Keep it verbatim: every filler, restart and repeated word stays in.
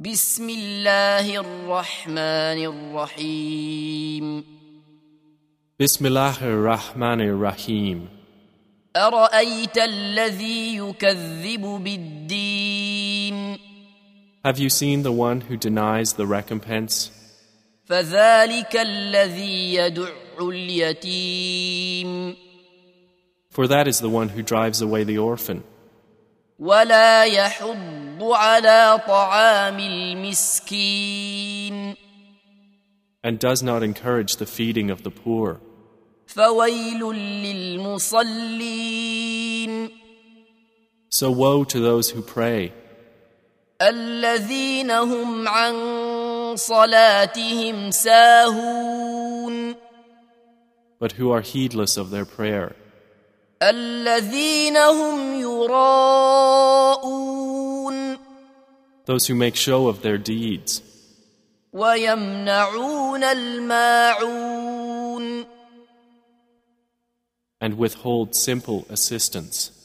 بسم الله الرحمن الرحيم بسم الله الرحمن الرحيم أرأيت الذي يكذب بالدين Have you seen the one who denies the recompense? فذلك الذي يدع اليتيم For that is the one who drives away the orphan, ولا يحض على طعام المسكين and does not encourage the feeding of the poor. فويل للمصلين So woe to those who pray, الذين هم عن صلاتهم ساهون but who are heedless of their prayer, الذين هم يراءون those who make show of their deeds, ويمنعون الماعون and withhold simple assistance.